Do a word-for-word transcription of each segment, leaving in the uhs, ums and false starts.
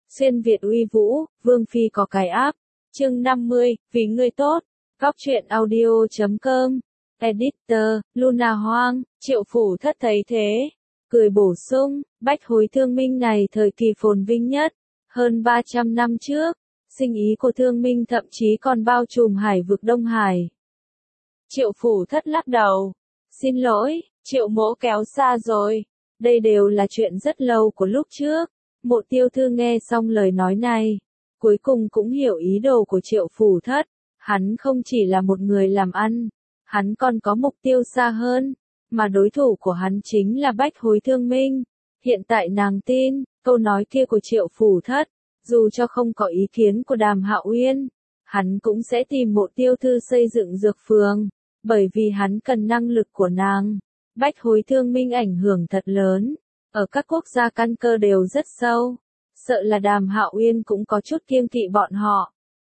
Xuyên Việt uy vũ, Vương Phi có cái áp. Chương năm mươi, vì ngươi tốt. Góc truyện audio chấm com. Editor, Luna Hoang. Triệu Phủ Thất thấy thế, cười bổ sung, bách hối thương minh này thời kỳ phồn vinh nhất, hơn ba trăm năm trước, sinh ý của thương minh thậm chí còn bao trùm hải vực Đông Hải. Triệu Phủ Thất lắc đầu. Xin lỗi, Triệu mỗ kéo xa rồi. Đây đều là chuyện rất lâu của lúc trước. Mộ Tiêu Thư nghe xong lời nói này, cuối cùng cũng hiểu ý đồ của Triệu Phủ Thất. Hắn không chỉ là một người làm ăn, hắn còn có mục tiêu xa hơn, mà đối thủ của hắn chính là bách hối thương minh. Hiện tại nàng tin, câu nói kia của Triệu Phủ Thất, dù cho không có ý kiến của Đàm Hạo Uyên, hắn cũng sẽ tìm Mộ Tiêu Thư xây dựng dược phường, bởi vì hắn cần năng lực của nàng. Bách hối thương minh ảnh hưởng thật lớn, ở các quốc gia căn cơ đều rất sâu, sợ là Đàm Hạo Uyên cũng có chút kiêng kỵ bọn họ.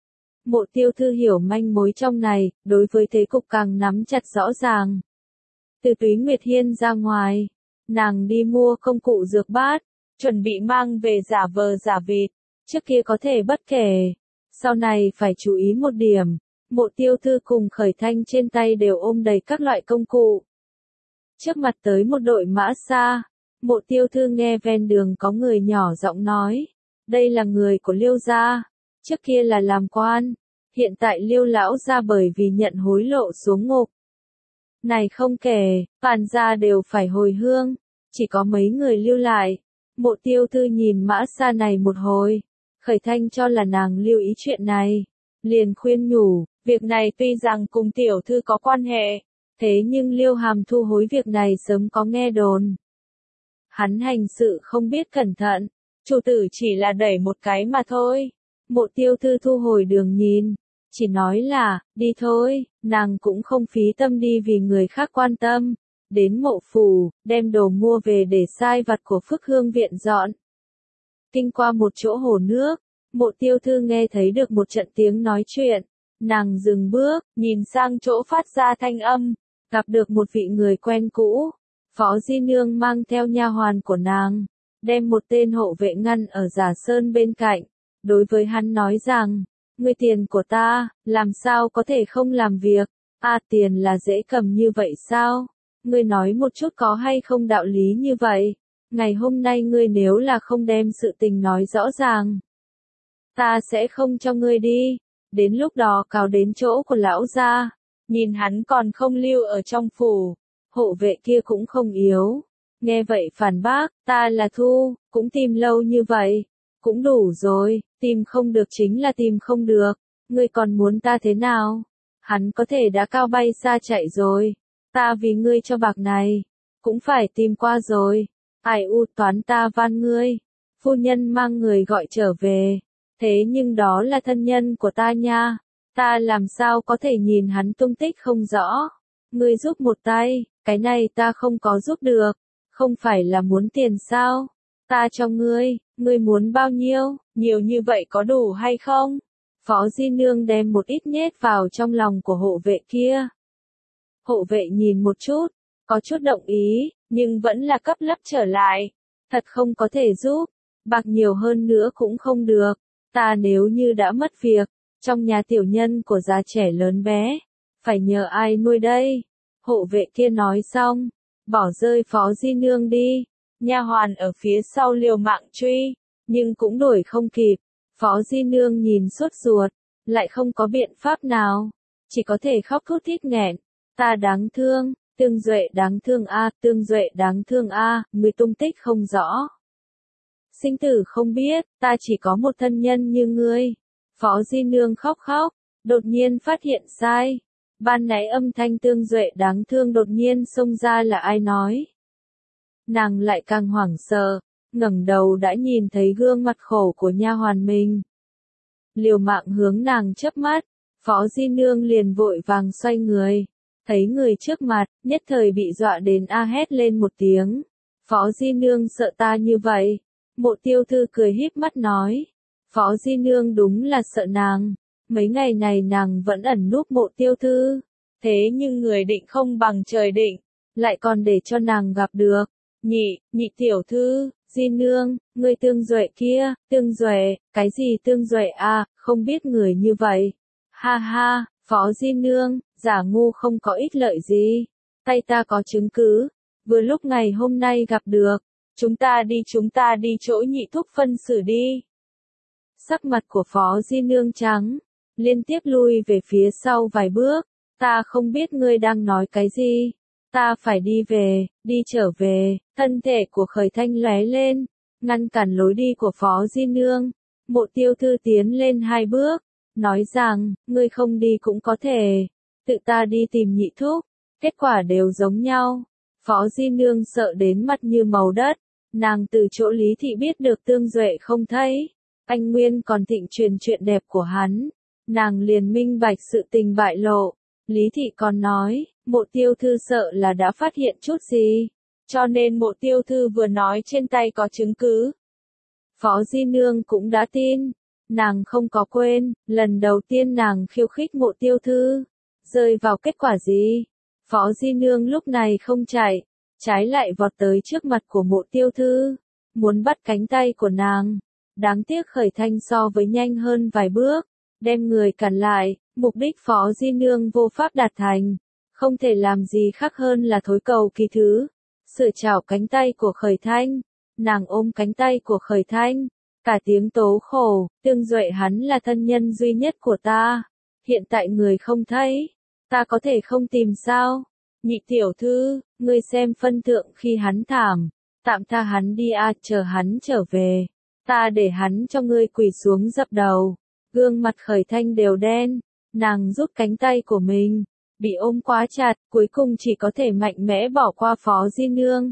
Mộ Tiêu Thư hiểu manh mối trong này, đối với thế cục càng nắm chặt rõ ràng. Từ Túy Nguyệt Hiên ra ngoài, nàng đi mua công cụ dược bát, chuẩn bị mang về giả vờ giả vịt, trước kia có thể bất kể, sau này phải chú ý một điểm. Mộ Tiêu Thư cùng Khởi Thanh trên tay đều ôm đầy các loại công cụ. Trước mặt tới một đội mã xa, Mộ Tiêu Thư nghe ven đường có người nhỏ giọng nói, đây là người của Liêu gia, trước kia là làm quan, hiện tại Liêu lão gia bởi vì nhận hối lộ xuống ngục. Này không kể, toàn gia đều phải hồi hương, chỉ có mấy người lưu lại. Mộ Tiêu Thư nhìn mã xa này một hồi, Khởi Thanh cho là nàng lưu ý chuyện này, liền khuyên nhủ, việc này tuy rằng cùng tiểu thư có quan hệ, thế nhưng Liêu Hàm thu hối việc này sớm có nghe đồn. Hắn hành sự không biết cẩn thận, chủ tử chỉ là đẩy một cái mà thôi. Mộ Tiêu Thư thu hồi đường nhìn, chỉ nói là, đi thôi, nàng cũng không phí tâm đi vì người khác quan tâm. Đến Mộ Phủ, đem đồ mua về để sai vặt của Phước Hương viện dọn. Kinh qua một chỗ hồ nước, Mộ Tiêu Thư nghe thấy được một trận tiếng nói chuyện. Nàng dừng bước, nhìn sang chỗ phát ra thanh âm, gặp được một vị người quen cũ. Phó Di Nương mang theo nha hoàn của nàng, đem một tên hộ vệ ngăn ở Giả Sơn bên cạnh, đối với hắn nói rằng, ngươi tiền của ta, làm sao có thể không làm việc, a à, tiền là dễ cầm như vậy sao, ngươi nói một chút có hay không đạo lý như vậy, ngày hôm nay ngươi nếu là không đem sự tình nói rõ ràng, ta sẽ không cho ngươi đi, đến lúc đó cáo đến chỗ của lão gia, nhìn hắn còn không lưu ở trong phủ. Hộ vệ kia cũng không yếu, nghe vậy phản bác, ta là Thu, cũng tìm lâu như vậy, cũng đủ rồi, tìm không được chính là tìm không được, ngươi còn muốn ta thế nào? Hắn có thể đã cao bay xa chạy rồi, ta vì ngươi cho bạc này, cũng phải tìm qua rồi, ai u toán ta van ngươi, phu nhân mang người gọi trở về, thế nhưng đó là thân nhân của ta nha, ta làm sao có thể nhìn hắn tung tích không rõ, ngươi giúp một tay. Cái này ta không có giúp được, không phải là muốn tiền sao? Ta cho ngươi, ngươi muốn bao nhiêu, nhiều như vậy có đủ hay không? Phó Di Nương đem một ít nhét vào trong lòng của hộ vệ kia. Hộ vệ nhìn một chút, có chút động ý, nhưng vẫn là cấp lấp trở lại. Thật không có thể giúp, bạc nhiều hơn nữa cũng không được. Ta nếu như đã mất việc, trong nhà tiểu nhân của già trẻ lớn bé, phải nhờ ai nuôi đây? Hộ vệ kia nói xong, bỏ rơi Phó Di Nương đi, nha hoàn ở phía sau liều mạng truy, nhưng cũng đuổi không kịp. Phó Di Nương nhìn sốt ruột, lại không có biện pháp nào, chỉ có thể khóc thút thít nghẹn. Ta đáng thương, Tương Duệ đáng thương a, Tương Duệ đáng thương a, người tung tích không rõ. Sinh tử không biết, ta chỉ có một thân nhân như ngươi. Phó Di Nương khóc khóc, đột nhiên phát hiện sai. Ban nãy âm thanh Tương Duệ đáng thương đột nhiên xông ra là ai nói. Nàng lại càng hoảng sợ, ngẩng đầu đã nhìn thấy gương mặt khổ của nha hoàn mình. Liều mạng hướng nàng chớp mắt, Phó Di Nương liền vội vàng xoay người, thấy người trước mặt, nhất thời bị dọa đến a hét lên một tiếng. Phó Di Nương sợ ta như vậy. Mộ Tiêu Thư cười híp mắt nói, Phó Di Nương đúng là sợ nàng. Mấy ngày này nàng vẫn ẩn núp Mộ Tiêu Thư, thế nhưng người định không bằng trời định, lại còn để cho nàng gặp được. Nhị, nhị tiểu thư, Di Nương, ngươi Tương Duệ kia, Tương Duệ, cái gì Tương Duệ à, không biết người như vậy. Ha ha, Phó Di Nương, giả ngu không có ích lợi gì. Tay ta có chứng cứ. Vừa lúc ngày hôm nay gặp được. Chúng ta đi chúng ta đi chỗ nhị thúc phân xử đi. Sắc mặt của Phó Di Nương trắng. Liên tiếp lui về phía sau vài bước. Ta không biết ngươi đang nói cái gì. Ta phải đi về, đi trở về. Thân thể của Khởi Thanh lóe lên. Ngăn cản lối đi của Phó Di Nương. Mộ Tiêu Thư tiến lên hai bước. Nói rằng, ngươi không đi cũng có thể. Tự ta đi tìm nhị thúc. Kết quả đều giống nhau. Phó Di Nương sợ đến mặt như màu đất. Nàng từ chỗ Lý Thị biết được Tương Duệ không thấy. Anh Nguyên còn thịnh truyền chuyện đẹp của hắn. Nàng liền minh bạch sự tình bại lộ. Lý Thị còn nói, Mộ Tiêu Thư sợ là đã phát hiện chút gì. Cho nên Mộ Tiêu Thư vừa nói trên tay có chứng cứ. Phó Di Nương cũng đã tin. Nàng không có quên, lần đầu tiên nàng khiêu khích Mộ Tiêu Thư. Rơi vào kết quả gì? Phó Di Nương lúc này không chạy. Trái lại vọt tới trước mặt của Mộ Tiêu Thư. Muốn bắt cánh tay của nàng. Đáng tiếc Khởi Thanh so với nhanh hơn vài bước. Đem người cản lại, mục đích Phó Di Nương vô pháp đạt thành. Không thể làm gì khác hơn là thối cầu kỳ thứ. Sửa chảo cánh tay của Khởi Thanh. Nàng ôm cánh tay của Khởi Thanh. Cả tiếng tố khổ, Tương Duệ hắn là thân nhân duy nhất của ta. Hiện tại người không thấy. Ta có thể không tìm sao? Nhị tiểu thư, ngươi xem phân thượng khi hắn thảm. Tạm tha hắn đi a, chờ hắn trở về. Ta để hắn cho ngươi quỳ xuống dập đầu. Gương mặt Khởi Thanh đều đen. Nàng rút cánh tay của mình. Bị ôm quá chặt, cuối cùng chỉ có thể mạnh mẽ bỏ qua Phó Di Nương.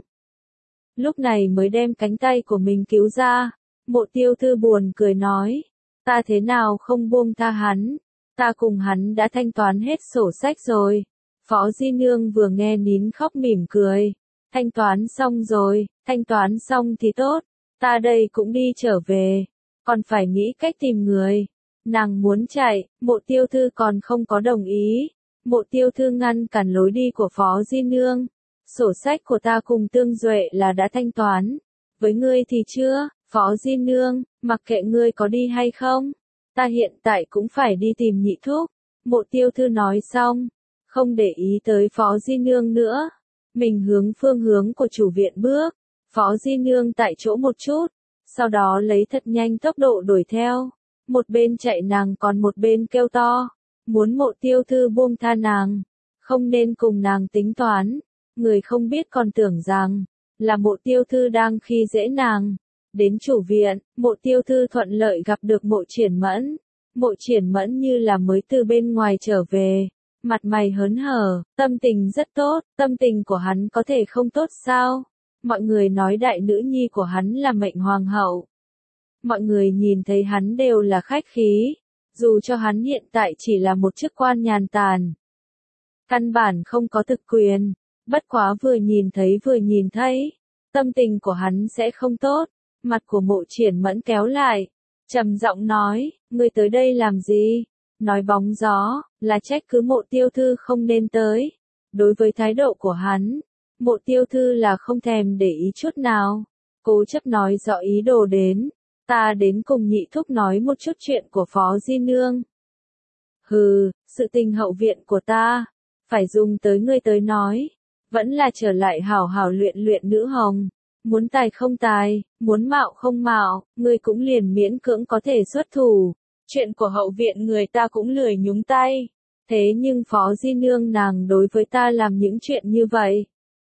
Lúc này mới đem cánh tay của mình cứu ra. Mộ Tiêu Thư buồn cười nói. Ta thế nào không buông tha hắn. Ta cùng hắn đã thanh toán hết sổ sách rồi. Phó Di Nương vừa nghe nín khóc mỉm cười. Thanh toán xong rồi, thanh toán xong thì tốt. Ta đây cũng đi trở về. Còn phải nghĩ cách tìm người. Nàng muốn chạy, Mộ Tiêu Thư còn không có đồng ý. Mộ Tiêu Thư ngăn cản lối đi của Phó Di Nương. Sổ sách của ta cùng Tương Duệ là đã thanh toán. Với ngươi thì chưa, Phó Di Nương, mặc kệ ngươi có đi hay không. Ta hiện tại cũng phải đi tìm nhị thúc. Mộ Tiêu Thư nói xong. Không để ý tới Phó Di Nương nữa. Mình hướng phương hướng của chủ viện bước. Phó Di Nương tại chỗ một chút. Sau đó lấy thật nhanh tốc độ đuổi theo. Một bên chạy nàng còn một bên kêu to. Muốn Mộ Tiêu Thư buông tha nàng. Không nên cùng nàng tính toán. Người không biết còn tưởng rằng. Là Mộ Tiêu Thư đang khi dễ nàng. Đến chủ viện, Mộ Tiêu Thư thuận lợi gặp được Mộ Triển Mẫn. Mộ Triển Mẫn như là mới từ bên ngoài trở về. Mặt mày hớn hở, tâm tình rất tốt, tâm tình của hắn có thể không tốt sao? Mọi người nói đại nữ nhi của hắn là mệnh hoàng hậu. Mọi người nhìn thấy hắn đều là khách khí, dù cho hắn hiện tại chỉ là một chức quan nhàn tản. Căn bản không có thực quyền, bất quá vừa nhìn thấy vừa nhìn thấy, tâm tình của hắn sẽ không tốt. Mặt của Mộ Triển Mẫn kéo lại, trầm giọng nói, ngươi tới đây làm gì? Nói bóng gió, là trách cứ Mộ Tiêu Thư không nên tới. Đối với thái độ của hắn, Mộ Tiêu Thư là không thèm để ý chút nào. Cố chấp nói rõ ý đồ đến. Ta đến cùng nhị thúc nói một chút chuyện của Phó Di Nương. Hừ, sự tình hậu viện của ta. Phải dùng tới ngươi tới nói. Vẫn là trở lại hảo hảo luyện luyện nữ hồng. Muốn tài không tài, muốn mạo không mạo, ngươi cũng liền miễn cưỡng có thể xuất thủ. Chuyện của hậu viện người ta cũng lười nhúng tay. Thế nhưng Phó Di Nương nàng đối với ta làm những chuyện như vậy.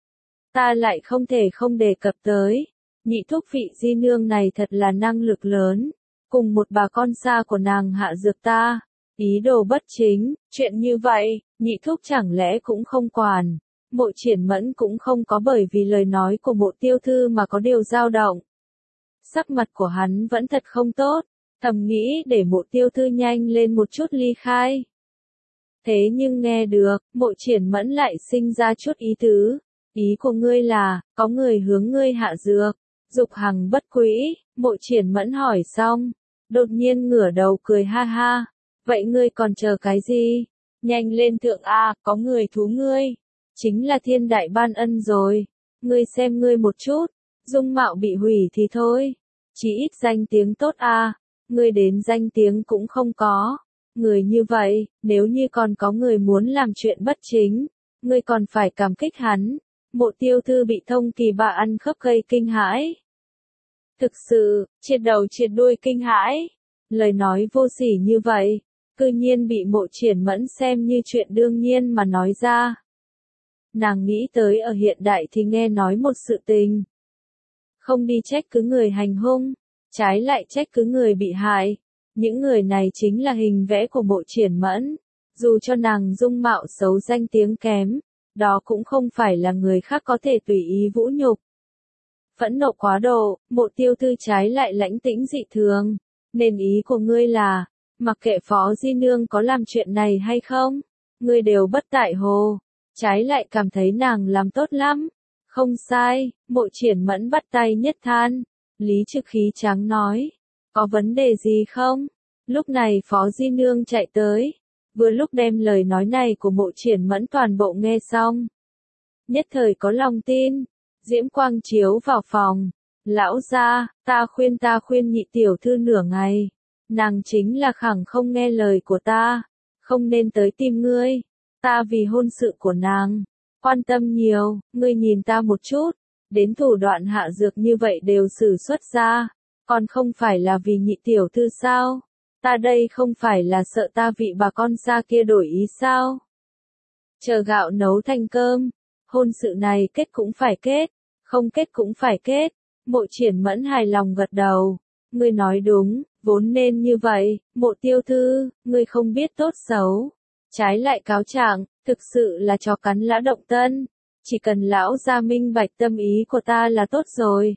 Ta lại không thể không đề cập tới. Nhị thúc vị Di Nương này thật là năng lực lớn. Cùng một bà con xa của nàng hạ dược ta. Ý đồ bất chính, chuyện như vậy, nhị thúc chẳng lẽ cũng không quản. Mộ Triển Mẫn cũng không có bởi vì lời nói của Mộ Tiêu Thư mà có điều dao động. Sắc mặt của hắn vẫn thật không tốt. Thầm nghĩ để Mộ Tiêu Thư nhanh lên một chút ly khai. Thế nhưng nghe được, Mộ Triển Mẫn lại sinh ra chút ý tứ. Ý của ngươi là, có người hướng ngươi hạ dược. Dục hằng bất quỹ, Mộ Triển Mẫn hỏi xong. Đột nhiên ngửa đầu cười ha ha. Vậy ngươi còn chờ cái gì? Nhanh lên thượng A, có người thú ngươi. Chính là thiên đại ban ân rồi. Ngươi xem ngươi một chút. dung mạo bị hủy thì thôi. Chỉ ít danh tiếng tốt à, ngươi đến danh tiếng cũng không có. Người như vậy, nếu như còn có người muốn làm chuyện bất chính, ngươi còn phải cảm kích hắn. Mộ Tiêu Thư bị Thông Kỳ Bạ ăn khớp gây kinh hãi. Thực sự, triệt đầu triệt đuôi kinh hãi. Lời nói vô sỉ như vậy, cư nhiên bị Mộ Triển Mẫn xem như chuyện đương nhiên mà nói ra. Nàng nghĩ tới ở hiện đại thì nghe nói một sự tình. Không đi trách cứ người hành hung, trái lại trách cứ người bị hại. Những người này chính là hình vẽ của Mộ Triển Mẫn. Dù cho nàng dung mạo xấu danh tiếng kém, đó cũng không phải là người khác có thể tùy ý vũ nhục. Phẫn nộ quá độ, Mộ Tiêu Thư trái lại lãnh tĩnh dị thường. Nên ý của ngươi là, mặc kệ Phó Di Nương có làm chuyện này hay không, ngươi đều bất tại hồ. Trái lại cảm thấy nàng làm tốt lắm. Không sai, Mộ Triển Mẫn bắt tay nhất than. Lý Trực khí tráng nói, có vấn đề gì không? Lúc này Phó Di Nương chạy tới, vừa lúc đem lời nói này của Mộ Triển Mẫn toàn bộ nghe xong. Nhất thời có lòng tin, diễm quang chiếu vào phòng. Lão gia, ta khuyên ta khuyên nhị tiểu thư nửa ngày. Nàng chính là khẳng không nghe lời của ta, không nên tới tìm ngươi. Ta vì hôn sự của nàng, quan tâm nhiều, ngươi nhìn ta một chút, đến thủ đoạn hạ dược như vậy đều sử xuất ra, còn không phải là vì nhị tiểu thư sao? Ta đây không phải là sợ ta vị bà con xa kia đổi ý sao? Chờ gạo nấu thành cơm, hôn sự này kết cũng phải kết, không kết cũng phải kết. Mộ Triển Mẫn hài lòng gật đầu, ngươi nói đúng, vốn nên như vậy. Mộ Tiêu Thư, ngươi không biết tốt xấu, trái lại cáo trạng, thực sự là chó cắn lã động tân, chỉ cần lão gia minh bạch tâm ý của ta là tốt rồi.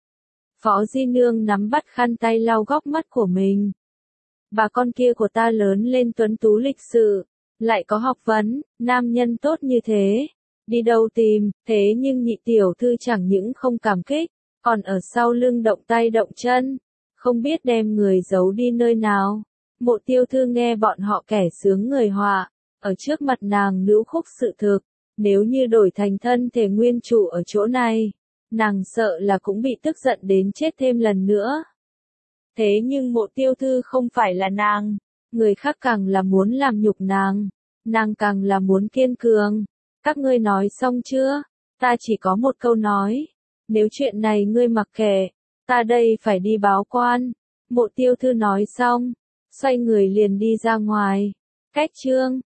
Phó Di Nương nắm bắt khăn tay lau góc mắt của mình. Bà con kia của ta lớn lên tuấn tú lịch sự, lại có học vấn, nam nhân tốt như thế, đi đâu tìm, thế nhưng nhị tiểu thư chẳng những không cảm kích, còn ở sau lưng động tay động chân, không biết đem người giấu đi nơi nào. Mộ Tiêu Thư nghe bọn họ kẻ sướng người họa, ở trước mặt nàng nữ khúc sự thực, nếu như đổi thành thân thể nguyên chủ ở chỗ này, nàng sợ là cũng bị tức giận đến chết thêm lần nữa. Thế nhưng Mộ Tiêu Thư không phải là nàng, người khác càng là muốn làm nhục nàng, nàng càng là muốn kiên cường. Các ngươi nói xong chưa? Ta chỉ có một câu nói, nếu chuyện này ngươi mặc kệ, ta đây phải đi báo quan. Mộ Tiêu Thư nói xong, xoay người liền đi ra ngoài. Cách chương